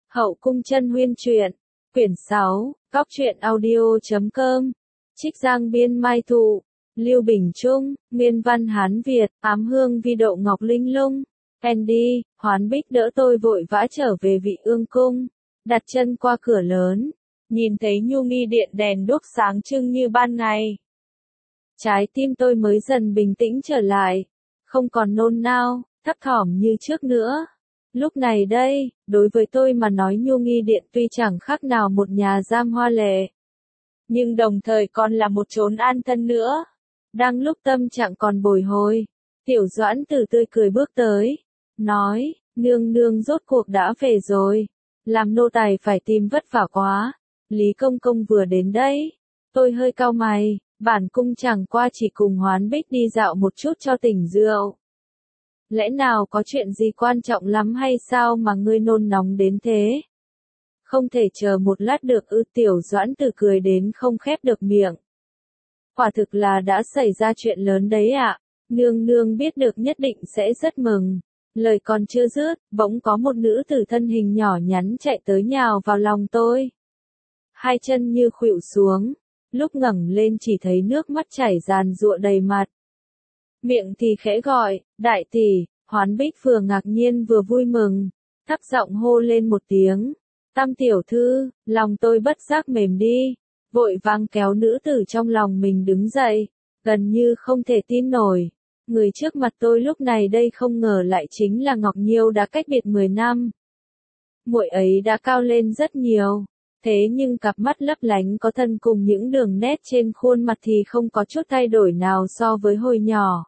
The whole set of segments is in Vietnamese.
Hậu cung chân huyên truyện, quyển 6, góc truyện audio.com, Trích Giang biên Mai Thụ, Lưu Bình Trung, Nguyên văn Hán Việt, Ám Hương Vi Độ Ngọc Linh Lung, Andy, Hoán Bích đỡ tôi vội vã trở về Vị Ương Cung, đặt chân qua cửa lớn, nhìn thấy nhu nghi điện đèn đuốc sáng trưng như ban ngày. Trái tim tôi mới dần bình tĩnh trở lại, không còn nôn nao, thấp thỏm như trước nữa. Lúc này đây, đối với tôi mà nói nhu nghi điện tuy chẳng khác nào một nhà giam hoa lệ, nhưng đồng thời còn là một chốn an thân nữa. Đang lúc tâm trạng còn bồi hồi, Tiểu Doãn Tử tươi cười bước tới, nói, nương nương rốt cuộc đã về rồi, làm nô tài phải tìm vất vả quá, Lý Công Công vừa đến đấy. Tôi hơi cau mày, bản cung chẳng qua chỉ cùng Hoán Bích đi dạo một chút cho tỉnh rượu. Lẽ nào có chuyện gì quan trọng lắm hay sao mà ngươi nôn nóng đến thế? Không thể chờ một lát được ư? Tiểu Doãn Tử cười đến không khép được miệng. Quả thực là đã xảy ra chuyện lớn đấy ạ. Nương nương biết được nhất định sẽ rất mừng. Lời còn chưa dứt, bỗng có một nữ tử thân hình nhỏ nhắn chạy tới nhào vào lòng tôi. Hai chân như khuỵu xuống, lúc ngẩng lên chỉ thấy nước mắt chảy ràn rụa đầy mặt. Miệng thì khẽ gọi, đại tỷ. Hoán Bích vừa ngạc nhiên vừa vui mừng, thấp giọng hô lên một tiếng, Tam tiểu thư. Lòng tôi bất giác mềm đi, vội vàng kéo nữ tử trong lòng mình đứng dậy, gần như không thể tin nổi. Người trước mặt tôi lúc này đây không ngờ lại chính là Ngọc Nhiêu đã cách biệt 10 năm. Muội ấy đã cao lên rất nhiều, thế nhưng cặp mắt lấp lánh có thân cùng những đường nét trên khuôn mặt thì không có chút thay đổi nào so với hồi nhỏ.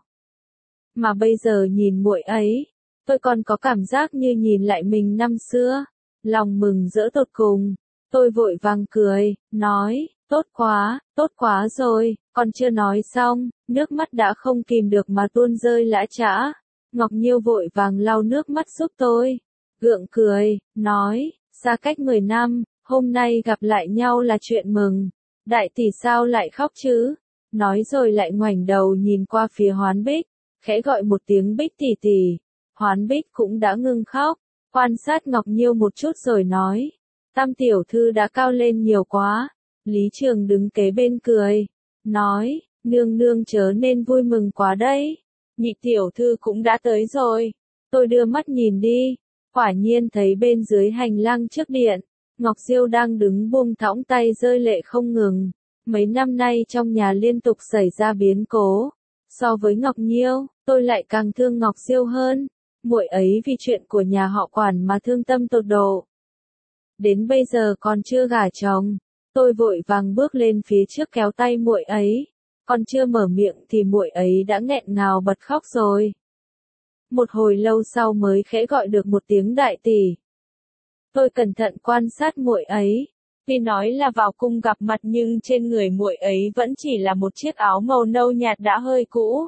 Mà bây giờ nhìn muội ấy, tôi còn có cảm giác như nhìn lại mình năm xưa, lòng mừng rỡ tột cùng. Tôi vội vàng cười, nói, tốt quá rồi, còn chưa nói xong, nước mắt đã không kìm được mà tuôn rơi lã chã. Ngọc Nhiêu vội vàng lau nước mắt giúp tôi, gượng cười, nói, xa cách 10 năm, hôm nay gặp lại nhau là chuyện mừng, đại tỷ sao lại khóc chứ? Nói rồi lại ngoảnh đầu nhìn qua phía Hoán Bích, khẽ gọi một tiếng Bích tỷ tỷ. Hoán Bích cũng đã ngưng khóc, quan sát Ngọc Nhiêu một chút rồi nói, Tam tiểu thư đã cao lên nhiều quá. Lý Trường đứng kế bên cười, nói, nương nương chớ nên vui mừng quá đấy, nhị tiểu thư cũng đã tới rồi. Tôi đưa mắt nhìn đi, quả nhiên thấy bên dưới hành lang trước điện, Ngọc Diêu đang đứng buông thõng tay rơi lệ không ngừng. Mấy năm nay trong nhà liên tục xảy ra biến cố. So với Ngọc Nhiêu, tôi lại càng thương Ngọc Diêu hơn. Muội ấy vì chuyện của nhà họ Quản mà thương tâm tột độ. Đến bây giờ còn chưa gả chồng. Tôi vội vàng bước lên phía trước kéo tay muội ấy. Còn chưa mở miệng thì muội ấy đã nghẹn ngào bật khóc rồi. Một hồi lâu sau mới khẽ gọi được một tiếng đại tỷ. Tôi cẩn thận quan sát muội ấy. Tuy nói là vào cung gặp mặt nhưng trên người muội ấy vẫn chỉ là một chiếc áo màu nâu nhạt đã hơi cũ.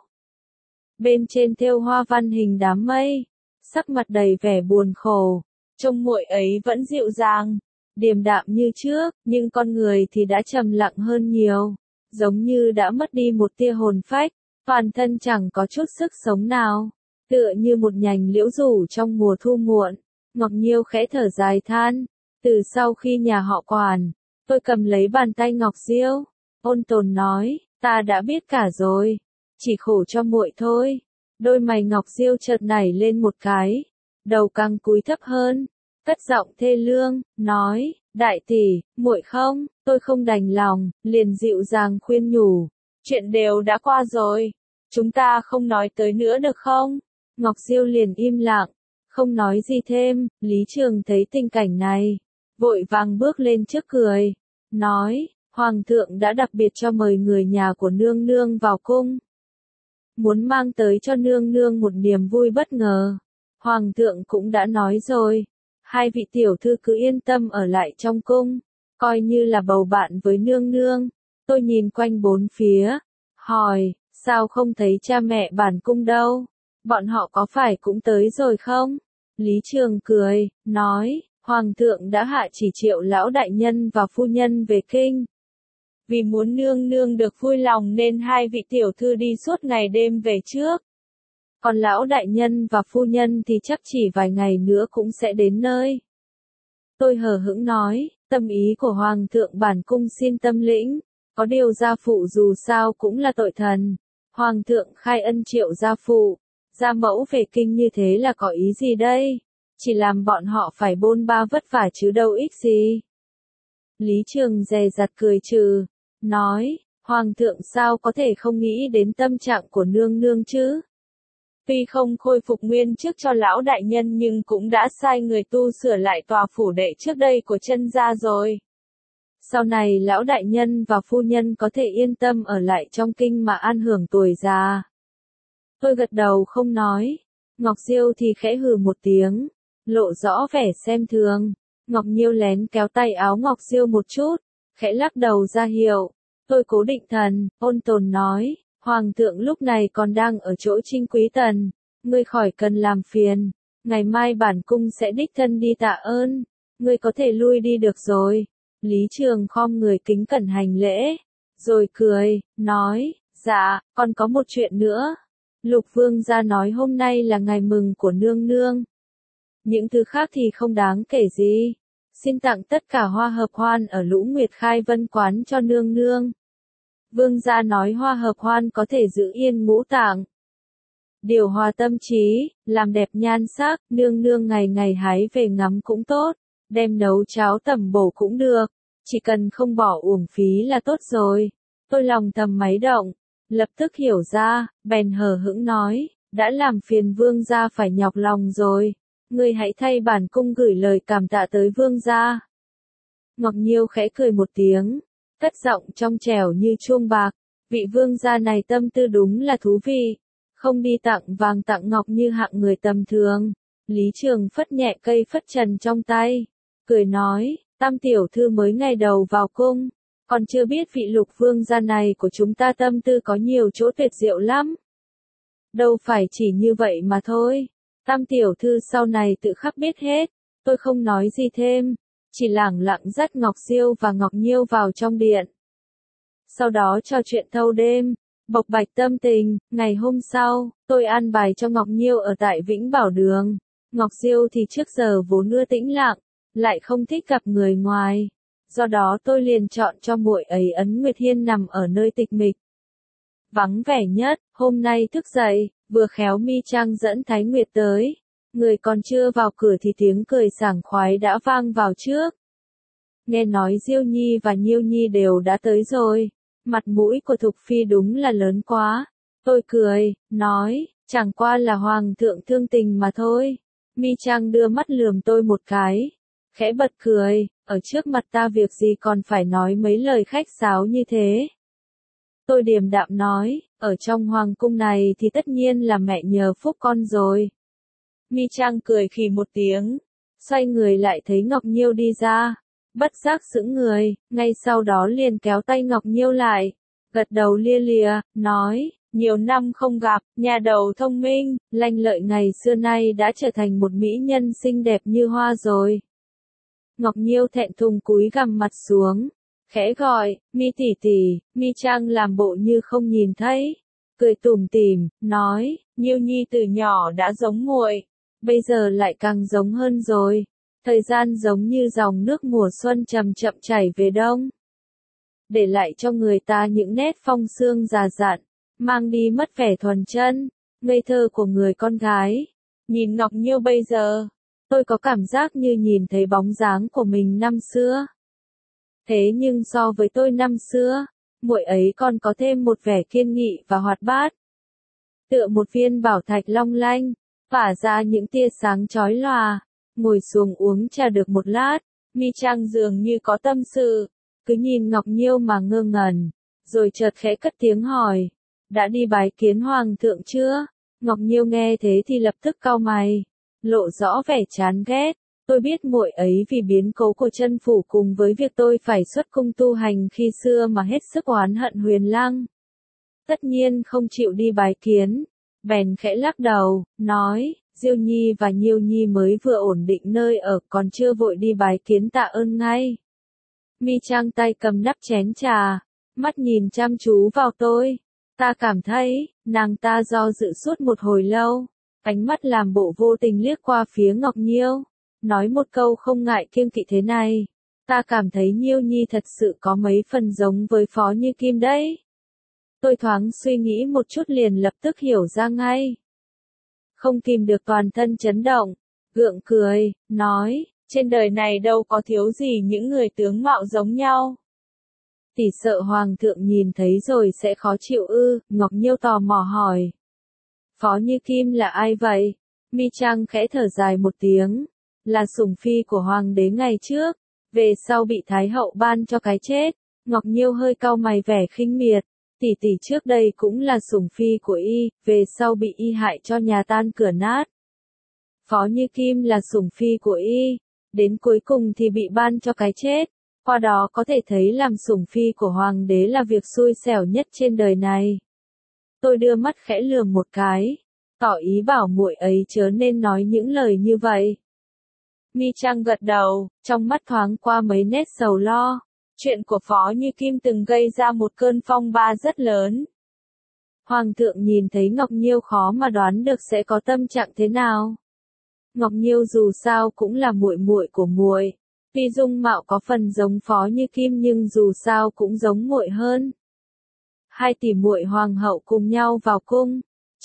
Bên trên thêu hoa văn hình đám mây, sắc mặt đầy vẻ buồn khổ. Trông muội ấy vẫn dịu dàng, điềm đạm như trước, nhưng con người thì đã trầm lặng hơn nhiều, giống như đã mất đi một tia hồn phách, toàn thân chẳng có chút sức sống nào, tựa như một nhành liễu rủ trong mùa thu muộn. Ngọc Nhiêu khẽ thở dài than. Từ sau khi nhà họ Quản, tôi cầm lấy bàn tay Ngọc Diêu, ôn tồn nói, ta đã biết cả rồi, chỉ khổ cho muội thôi. Đôi mày Ngọc Diêu chợt nảy lên một cái, đầu càng cúi thấp hơn, cất giọng thê lương, nói, đại tỷ, muội không, tôi không đành lòng, liền dịu dàng khuyên nhủ, chuyện đều đã qua rồi, chúng ta không nói tới nữa được không? Ngọc Diêu liền im lặng, không nói gì thêm. Lý Trường thấy tình cảnh này, vội vàng bước lên trước cười, nói, Hoàng thượng đã đặc biệt cho mời người nhà của nương nương vào cung. Muốn mang tới cho nương nương một niềm vui bất ngờ. Hoàng thượng cũng đã nói rồi, hai vị tiểu thư cứ yên tâm ở lại trong cung, coi như là bầu bạn với nương nương. Tôi nhìn quanh bốn phía, hỏi, sao không thấy cha mẹ bản cung đâu? Bọn họ có phải cũng tới rồi không? Lý Trường cười, nói, Hoàng thượng đã hạ chỉ triệu lão đại nhân và phu nhân về kinh. Vì muốn nương nương được vui lòng nên hai vị tiểu thư đi suốt ngày đêm về trước. Còn lão đại nhân và phu nhân thì chắc chỉ vài ngày nữa cũng sẽ đến nơi. Tôi hờ hững nói, tâm ý của Hoàng thượng bản cung xin tâm lĩnh, có điều gia phụ dù sao cũng là tội thần. Hoàng thượng khai ân triệu gia phụ, gia mẫu về kinh như thế là có ý gì đây? Chỉ làm bọn họ phải bôn ba vất vả chứ đâu ích gì. Lý Trường dè dặt cười trừ, nói, Hoàng thượng sao có thể không nghĩ đến tâm trạng của nương nương chứ? Tuy không khôi phục nguyên chức cho lão đại nhân nhưng cũng đã sai người tu sửa lại tòa phủ đệ trước đây của chân gia rồi. Sau này lão đại nhân và phu nhân có thể yên tâm ở lại trong kinh mà an hưởng tuổi già. Tôi gật đầu không nói. Ngọc Diêu thì khẽ hừ một tiếng, lộ rõ vẻ xem thường. Ngọc Nhiêu lén kéo tay áo Ngọc Diêu một chút, khẽ lắc đầu ra hiệu. Tôi cố định thần, ôn tồn nói, Hoàng thượng lúc này còn đang ở chỗ Trinh Quý Tần, ngươi khỏi cần làm phiền, ngày mai bản cung sẽ đích thân đi tạ ơn, ngươi có thể lui đi được rồi. Lý Trường khom người kính cẩn hành lễ, rồi cười, nói, dạ, còn có một chuyện nữa. Lục Vương gia nói hôm nay là ngày mừng của nương nương. Những thứ khác thì không đáng kể gì. Xin tặng tất cả hoa hợp hoan ở Lũ Nguyệt Khai Vân Quán cho nương nương. Vương gia nói hoa hợp hoan có thể giữ yên ngũ tạng, điều hòa tâm trí, làm đẹp nhan sắc, nương nương ngày ngày hái về ngắm cũng tốt, đem nấu cháo tẩm bổ cũng được, chỉ cần không bỏ uổng phí là tốt rồi. Tôi lòng thầm máy động, lập tức hiểu ra, bèn hờ hững nói, đã làm phiền vương gia phải nhọc lòng rồi, ngươi hãy thay bản cung gửi lời cảm tạ tới vương gia. Ngọc Nhiêu khẽ cười một tiếng, cất giọng trong trẻo như chuông bạc, vị vương gia này tâm tư đúng là thú vị, không đi tặng vàng tặng ngọc như hạng người tầm thường. Lý Trường phất nhẹ cây phất trần trong tay, cười nói, Tam tiểu thư mới ngày đầu vào cung, còn chưa biết vị Lục vương gia này của chúng ta tâm tư có nhiều chỗ tuyệt diệu lắm. Đâu phải chỉ như vậy mà thôi, Tam tiểu thư sau này tự khắc biết hết. Tôi không nói gì thêm, chỉ lẳng lặng dắt Ngọc Diêu và Ngọc Nhiêu vào trong điện. Sau đó trò chuyện thâu đêm, bộc bạch tâm tình. Ngày hôm sau, tôi an bài cho Ngọc Nhiêu ở tại Vĩnh Bảo Đường. Ngọc Diêu thì trước giờ vốn ưa tĩnh lặng, lại không thích gặp người ngoài. Do đó tôi liền chọn cho muội ấy Ấn Nguyệt Hiên nằm ở nơi tịch mịch, vắng vẻ nhất. Hôm nay thức dậy, vừa khéo Mi Trang dẫn Thái Nguyệt tới. Người còn chưa vào cửa thì tiếng cười sảng khoái đã vang vào trước. Nghe nói Diêu Nhi và Nhiêu Nhi đều đã tới rồi. Mặt mũi của Thục Phi đúng là lớn quá. Tôi cười, nói, chẳng qua là Hoàng thượng thương tình mà thôi. Mi Trang đưa mắt lườm tôi một cái, khẽ bật cười, ở trước mặt ta việc gì còn phải nói mấy lời khách sáo như thế. Tôi điềm đạm nói, ở trong hoàng cung này thì tất nhiên là mẹ nhờ phúc con rồi. Mi Trang cười khì một tiếng, xoay người lại thấy Ngọc Nhiêu đi ra, bất giác sững người, ngay sau đó liền kéo tay Ngọc Nhiêu lại, gật đầu lia lịa, nói, nhiều năm không gặp, nhà đầu thông minh, lanh lợi ngày xưa nay đã trở thành một mỹ nhân xinh đẹp như hoa rồi. Ngọc Nhiêu thẹn thùng cúi gằm mặt xuống, khẽ gọi, Mi tỷ tỷ. Mi Trang làm bộ như không nhìn thấy, cười tủm tỉm, nói, Nhiêu Nhi từ nhỏ đã giống muội, bây giờ lại càng giống hơn rồi. Thời gian giống như dòng nước mùa xuân chậm chậm chảy về đông, để lại cho người ta những nét phong sương già dặn, mang đi mất vẻ thuần chân, ngây thơ của người con gái. Nhìn Ngọc Nhiêu bây giờ, tôi có cảm giác như nhìn thấy bóng dáng của mình năm xưa. Thế nhưng so với tôi năm xưa, muội ấy còn có thêm một vẻ kiên nghị và hoạt bát. Tựa một viên bảo thạch long lanh, tỏa ra những tia sáng chói lòa. Ngồi xuống uống trà được một lát, Mi Trang dường như có tâm sự, cứ nhìn Ngọc Nhiêu mà ngơ ngẩn, rồi chợt khẽ cất tiếng hỏi, đã đi bái kiến Hoàng thượng chưa? Ngọc Nhiêu nghe thế thì lập tức cau mày, lộ rõ vẻ chán ghét. Tôi biết muội ấy vì biến cố của chân phủ cùng với việc tôi phải xuất cung tu hành khi xưa mà hết sức oán hận Huyền Lăng. Tất nhiên không chịu đi bái kiến, bèn khẽ lắc đầu, nói, Diêu Nhi và Nhiêu Nhi mới vừa ổn định nơi ở còn chưa vội đi bái kiến tạ ơn ngay. Mi Trang tay cầm nắp chén trà, mắt nhìn chăm chú vào tôi. Ta cảm thấy, nàng ta do dự suốt một hồi lâu, ánh mắt làm bộ vô tình liếc qua phía Ngọc Nhiêu. nói một câu không ngại kiêng kỵ thế này. Ta cảm thấy Nhiêu Nhi thật sự có mấy phần giống với Phó Như Kim đấy. Tôi thoáng suy nghĩ một chút liền lập tức hiểu ra ngay. Không kìm được toàn thân chấn động, gượng cười, nói, trên đời này đâu có thiếu gì những người tướng mạo giống nhau. Tỷ sợ Hoàng thượng nhìn thấy rồi sẽ khó chịu ư, Ngọc Nhiêu tò mò hỏi. Phó Như Kim là ai vậy? Mi Trang khẽ thở dài một tiếng, là sủng phi của Hoàng đế ngày trước, về sau bị Thái hậu ban cho cái chết. Ngọc Nhiêu hơi cau mày vẻ khinh miệt, tỷ tỷ trước đây cũng là sủng phi của y, về sau bị y hại cho nhà tan cửa nát. Phó Như Kim là sủng phi của y, đến cuối cùng thì bị ban cho cái chết, qua đó có thể thấy làm sủng phi của Hoàng đế là việc xui xẻo nhất trên đời này. Tôi đưa mắt khẽ lườm một cái, tỏ ý bảo muội ấy chớ nên nói những lời như vậy. Mi Trang gật đầu, trong mắt thoáng qua mấy nét sầu lo. Chuyện của Phó Như Kim từng gây ra một cơn phong ba rất lớn. Hoàng thượng nhìn thấy Ngọc Nhiêu khó mà đoán được sẽ có tâm trạng thế nào. Ngọc Nhiêu dù sao cũng là muội muội của muội, tuy dung mạo có phần giống Phó Như Kim nhưng dù sao cũng giống muội hơn. Hai tỷ muội hoàng hậu cùng nhau vào cung.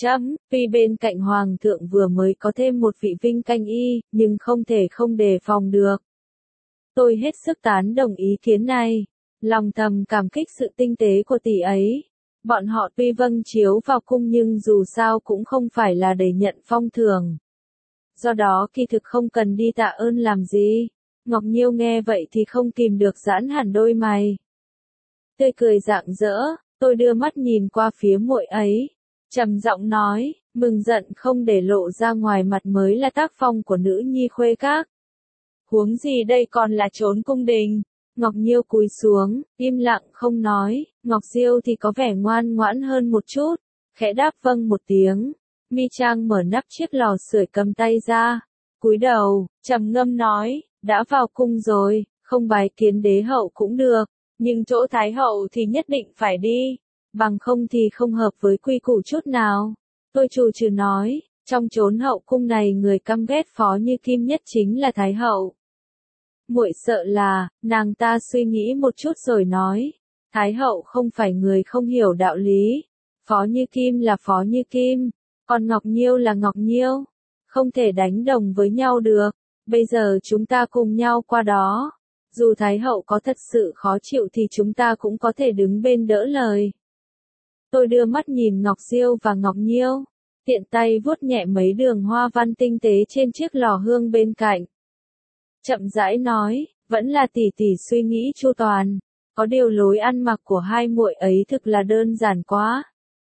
Tuy bên cạnh hoàng thượng vừa mới có thêm một vị vinh canh y, nhưng không thể không đề phòng được. Tôi hết sức tán đồng ý kiến này, lòng thầm cảm kích sự tinh tế của tỷ ấy. Bọn họ tuy vâng chiếu vào cung nhưng dù sao cũng không phải là để nhận phong thưởng. Do đó kỳ thực không cần đi tạ ơn làm gì. Ngọc Nhiêu nghe vậy thì không kìm được giãn hẳn đôi mày. Tươi cười rạng rỡ, tôi đưa mắt nhìn qua phía muội ấy, trầm giọng nói, mừng giận không để lộ ra ngoài mặt mới là tác phong của nữ nhi khuê các. Huống gì đây còn là trốn cung đình. Ngọc Nhiêu cúi xuống, im lặng không nói, Ngọc Diêu thì có vẻ ngoan ngoãn hơn một chút, khẽ đáp vâng một tiếng. Mi Trang mở nắp chiếc lò sưởi cầm tay ra, cúi đầu, trầm ngâm nói, đã vào cung rồi, không bái kiến đế hậu cũng được, nhưng chỗ thái hậu thì nhất định phải đi, bằng không thì không hợp với quy củ chút nào. Tôi trù trừ nói, trong chốn hậu cung này người căm ghét Phó Như Kim nhất chính là thái hậu. Muội sợ là, nàng ta suy nghĩ một chút rồi nói, thái hậu không phải người không hiểu đạo lý, Phó Như Kim là Phó Như Kim, còn Ngọc Nhiêu là Ngọc Nhiêu, không thể đánh đồng với nhau được, bây giờ chúng ta cùng nhau qua đó, dù thái hậu có thật sự khó chịu thì chúng ta cũng có thể đứng bên đỡ lời. Tôi đưa mắt nhìn Ngọc Diêu và Ngọc Nhiêu, tiện tay vuốt nhẹ mấy đường hoa văn tinh tế trên chiếc lò hương bên cạnh. Chậm rãi nói, vẫn là tỷ tỷ suy nghĩ chu toàn, có điều lối ăn mặc của hai muội ấy thực là đơn giản quá.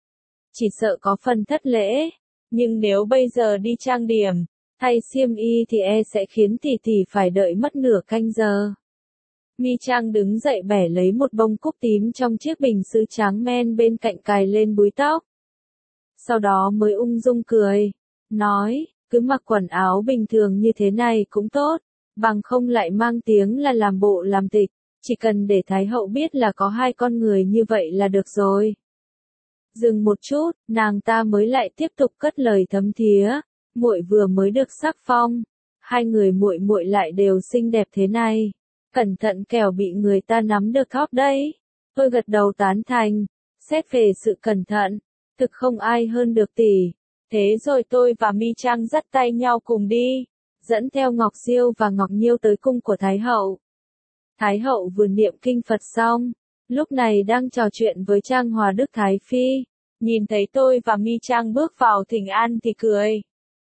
Chỉ sợ có phần thất lễ, nhưng nếu bây giờ đi trang điểm, thay xiêm y thì sẽ khiến tỷ tỷ phải đợi mất nửa canh giờ. Mi Trang đứng dậy bẻ lấy một bông cúc tím trong chiếc bình sứ tráng men bên cạnh cài lên búi tóc. Sau đó mới ung dung cười, nói, cứ mặc quần áo bình thường như thế này cũng tốt, bằng không lại mang tiếng là làm bộ làm tịch, chỉ cần để thái hậu biết là có hai con người như vậy là được rồi. Dừng một chút, nàng ta mới lại tiếp tục cất lời thấm thía, muội vừa mới được sắc phong, hai người muội muội lại đều xinh đẹp thế này, cẩn thận kẻo bị người ta nắm được thóp đấy. Tôi gật đầu tán thành, xét về sự cẩn thận, thực không ai hơn được tỷ. Thế rồi tôi và Mi Trang dắt tay nhau cùng đi, dẫn theo Ngọc Diêu và Ngọc Nhiêu tới cung của Thái hậu. Thái hậu vừa niệm kinh Phật xong, lúc này đang trò chuyện với Trang Hòa Đức Thái Phi, nhìn thấy tôi và Mi Trang bước vào thỉnh an thì cười.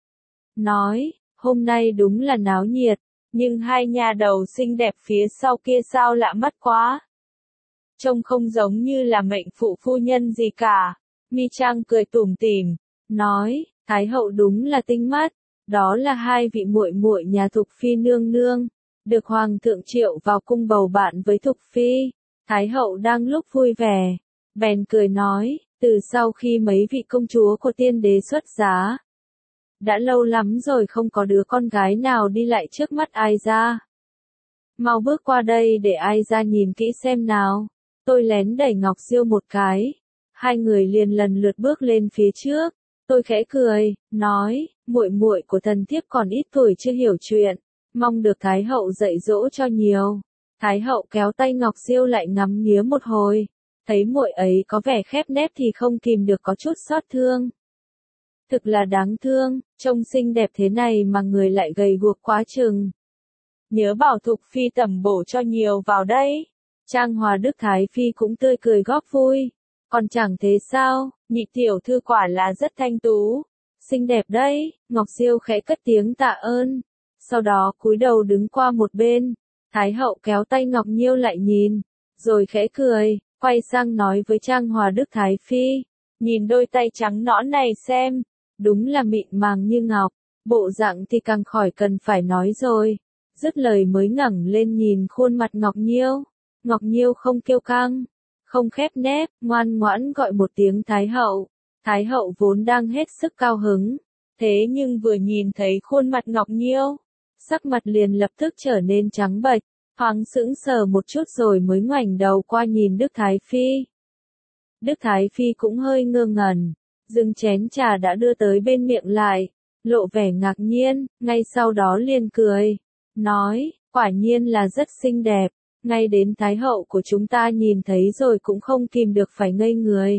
Nói, hôm nay đúng là náo nhiệt, nhưng hai nhà đầu xinh đẹp phía sau kia sao lạ mắt quá. Trông không giống như là mệnh phụ phu nhân gì cả. Mi Trang cười tủm tỉm, nói, Thái hậu đúng là tinh mắt, đó là hai vị muội muội nhà Thục Phi nương nương, được Hoàng thượng triệu vào cung bầu bạn với Thục Phi. Thái hậu đang lúc vui vẻ, bèn cười nói, từ sau khi mấy vị công chúa của tiên đế xuất giá, đã lâu lắm rồi không có đứa con gái nào đi lại trước mắt ai ra. Mau bước qua đây để ai ra nhìn kỹ xem nào. Tôi lén đẩy Ngọc Diêu một cái, hai người liền lần lượt bước lên phía trước. Tôi khẽ cười, nói, muội muội của thần thiếp còn ít tuổi chưa hiểu chuyện, mong được Thái hậu dạy dỗ cho nhiều. Thái hậu kéo tay Ngọc Diêu lại ngắm nghía một hồi, thấy muội ấy có vẻ khép nép thì không kìm được có chút xót thương. Thực là đáng thương, trông xinh đẹp thế này mà người lại gầy guộc quá chừng. Nhớ bảo Thục Phi tẩm bổ cho nhiều vào đây. Trang Hòa Đức Thái Phi cũng tươi cười góp vui. Còn chẳng thế sao, nhị tiểu thư quả là rất thanh tú. Xinh đẹp đấy, Ngọc Diêu khẽ cất tiếng tạ ơn. Sau đó cúi đầu đứng qua một bên. Thái hậu kéo tay Ngọc Nhiêu lại nhìn, rồi khẽ cười, quay sang nói với Trang Hòa Đức Thái Phi. Nhìn đôi tay trắng nõn này xem, đúng là mịn màng như ngọc, bộ dạng thì càng khỏi cần phải nói rồi. Dứt lời mới ngẩng lên nhìn khuôn mặt Ngọc Nhiêu. Ngọc Nhiêu không kiêu căng, không khép nép, ngoan ngoãn gọi một tiếng Thái hậu. Thái hậu vốn đang hết sức cao hứng, thế nhưng vừa nhìn thấy khuôn mặt Ngọc Nhiêu, sắc mặt liền lập tức trở nên trắng bệch, thoáng sững sờ một chút rồi mới ngoảnh đầu qua nhìn Đức Thái Phi. Đức Thái Phi cũng hơi ngơ ngẩn, dừng chén trà đã đưa tới bên miệng lại, lộ vẻ ngạc nhiên, ngay sau đó liền cười, nói, quả nhiên là rất xinh đẹp, ngay đến Thái hậu của chúng ta nhìn thấy rồi cũng không kìm được phải ngây người.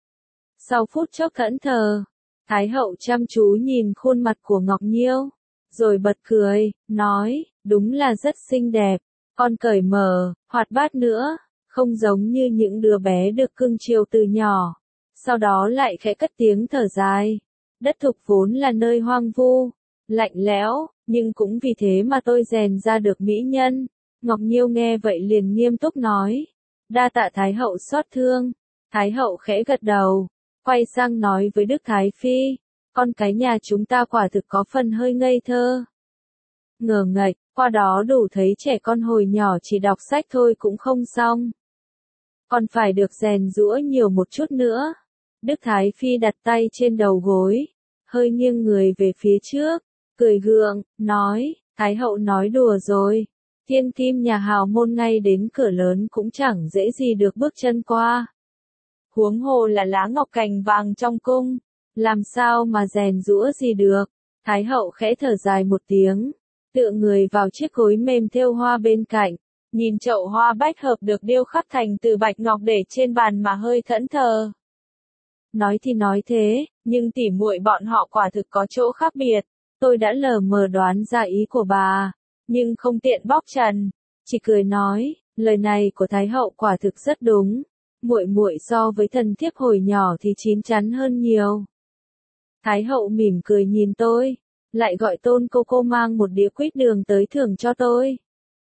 Sau phút chốc thẫn thờ, Thái hậu chăm chú nhìn khuôn mặt của Ngọc Nhiêu, rồi bật cười, nói, đúng là rất xinh đẹp, con cởi mở, hoạt bát nữa, không giống như những đứa bé được cưng chiều từ nhỏ. Sau đó lại khẽ cất tiếng thở dài. Đất Thục vốn là nơi hoang vu, lạnh lẽo, nhưng cũng vì thế mà tôi rèn ra được mỹ nhân. Ngọc Nhiêu nghe vậy liền nghiêm túc nói. Đa tạ Thái hậu xót thương. Thái hậu khẽ gật đầu, quay sang nói với Đức Thái Phi. Con cái nhà chúng ta quả thực có phần hơi ngây thơ. Ngờ ngạch, qua đó đủ thấy trẻ con hồi nhỏ chỉ đọc sách thôi cũng không xong. Còn phải được rèn giũa nhiều một chút nữa. Đức Thái Phi đặt tay trên đầu gối, hơi nghiêng người về phía trước, cười gượng, nói, Thái hậu nói đùa rồi. Thiên kim nhà hào môn ngay đến cửa lớn cũng chẳng dễ gì được bước chân qua. Huống hồ là lá ngọc cành vàng trong cung, làm sao mà rèn giũa gì được. Thái hậu khẽ thở dài một tiếng, tựa người vào chiếc gối mềm thêu hoa bên cạnh, nhìn chậu hoa bách hợp được điêu khắc thành từ bạch ngọc để trên bàn mà hơi thẫn thờ. Nói thì nói thế, nhưng tỉ muội bọn họ quả thực có chỗ khác biệt. Tôi đã lờ mờ đoán ra ý của bà, nhưng không tiện bóc trần, chỉ cười nói, lời này của Thái hậu quả thực rất đúng. Muội muội so với thần thiếp hồi nhỏ thì chín chắn hơn nhiều. Thái hậu mỉm cười nhìn tôi, lại gọi Tôn cô mang một đĩa quýt đường tới thưởng cho tôi.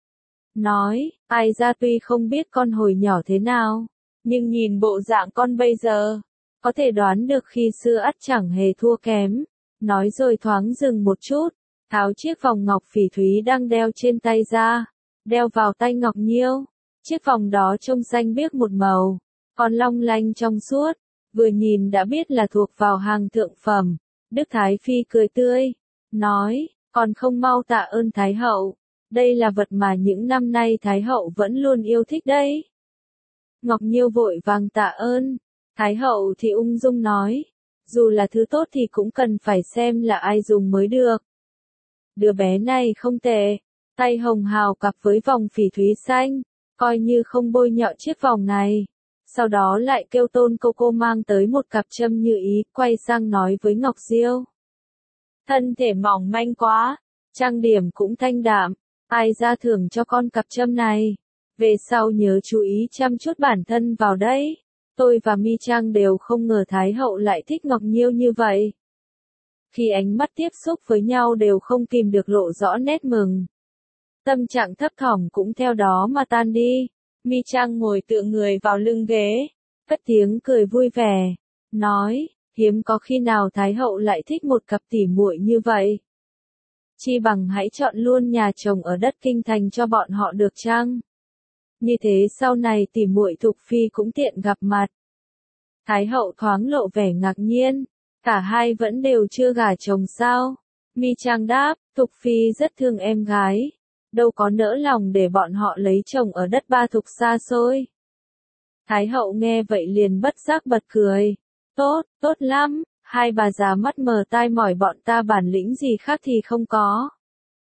Nói, ai ra tuy không biết con hồi nhỏ thế nào, nhưng nhìn bộ dạng con bây giờ, có thể đoán được khi xưa ắt chẳng hề thua kém. Nói rồi thoáng dừng một chút, tháo chiếc vòng ngọc phỉ thúy đang đeo trên tay ra, đeo vào tay Ngọc Nhiêu. Chiếc vòng đó trông xanh biếc một màu, còn long lanh trong suốt, vừa nhìn đã biết là thuộc vào hàng thượng phẩm. Đức Thái Phi cười tươi, nói, còn không mau tạ ơn Thái hậu, đây là vật mà những năm nay Thái hậu vẫn luôn yêu thích đấy. Ngọc Nhiêu vội vàng tạ ơn, Thái hậu thì ung dung nói, dù là thứ tốt thì cũng cần phải xem là ai dùng mới được. Đứa bé này không tệ, tay hồng hào cặp với vòng phỉ thúy xanh, coi như không bôi nhọ chiếc vòng này. Sau đó lại kêu Tôn cô mang tới một cặp châm như ý, quay sang nói với Ngọc Diêu. Thân thể mỏng manh quá, trang điểm cũng thanh đạm, ai ra thưởng cho con cặp châm này. Về sau nhớ chú ý chăm chút bản thân vào đấy. Tôi và Mi Trang đều không ngờ Thái hậu lại thích Ngọc Nhiêu như vậy. Khi ánh mắt tiếp xúc với nhau đều không kìm được lộ rõ nét mừng. Tâm trạng thấp thỏm cũng theo đó mà tan đi. Mi Trang ngồi tựa người vào lưng ghế, cất tiếng cười vui vẻ, nói, hiếm có khi nào Thái hậu lại thích một cặp tỉ muội như vậy. Chi bằng hãy chọn luôn nhà chồng ở đất kinh thành cho bọn họ được chăng? Như thế sau này tỉ muội Thục Phi cũng tiện gặp mặt. Thái hậu thoáng lộ vẻ ngạc nhiên, cả hai vẫn đều chưa gả chồng sao? Mi Trang đáp, Thục Phi rất thương em gái, đâu có nỡ lòng để bọn họ lấy chồng ở đất Ba Thục xa xôi. Thái hậu nghe vậy liền bất giác bật cười, tốt, tốt lắm, hai bà già mắt mờ tai mỏi bọn ta bản lĩnh gì khác thì không có.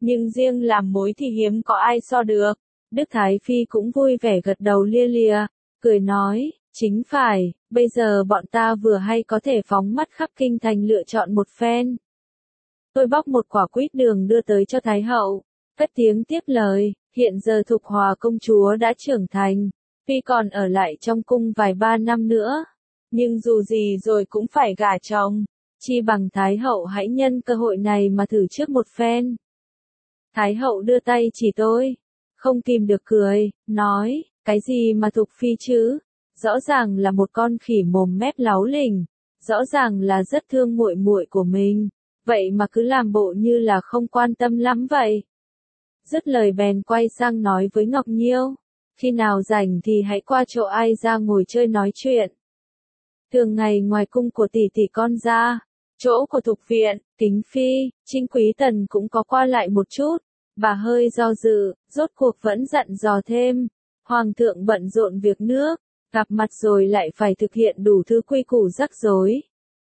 Nhưng riêng làm mối thì hiếm có ai so được. Đức Thái Phi cũng vui vẻ gật đầu lia lịa, cười nói, chính phải, bây giờ bọn ta vừa hay có thể phóng mắt khắp kinh thành lựa chọn một phen. Tôi bóc một quả quýt đường đưa tới cho Thái hậu, cất tiếng tiếp lời, hiện giờ Thục Hòa công chúa đã trưởng thành, Phi còn ở lại trong cung vài ba năm nữa, nhưng dù gì rồi cũng phải gả chồng, chi bằng Thái hậu hãy nhân cơ hội này mà thử trước một phen. Thái hậu đưa tay chỉ tôi, không kìm được cười, nói, cái gì mà Thục Phi chứ, rõ ràng là một con khỉ mồm mép láu lỉnh, rõ ràng là rất thương muội muội của mình, vậy mà cứ làm bộ như là không quan tâm lắm vậy. Dứt lời bèn quay sang nói với Ngọc Nhiêu, khi nào rảnh thì hãy qua chỗ ai ra ngồi chơi nói chuyện. Thường ngày ngoài cung của tỷ tỷ con ra, chỗ của Thục viện, Kính Phi, Trinh Quý Tần cũng có qua lại một chút, bà hơi do dự, rốt cuộc vẫn dặn dò thêm, Hoàng thượng bận rộn việc nước, gặp mặt rồi lại phải thực hiện đủ thứ quy củ rắc rối.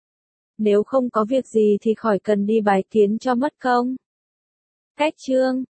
Nếu không có việc gì thì khỏi cần đi bái kiến cho mất công. Cách chương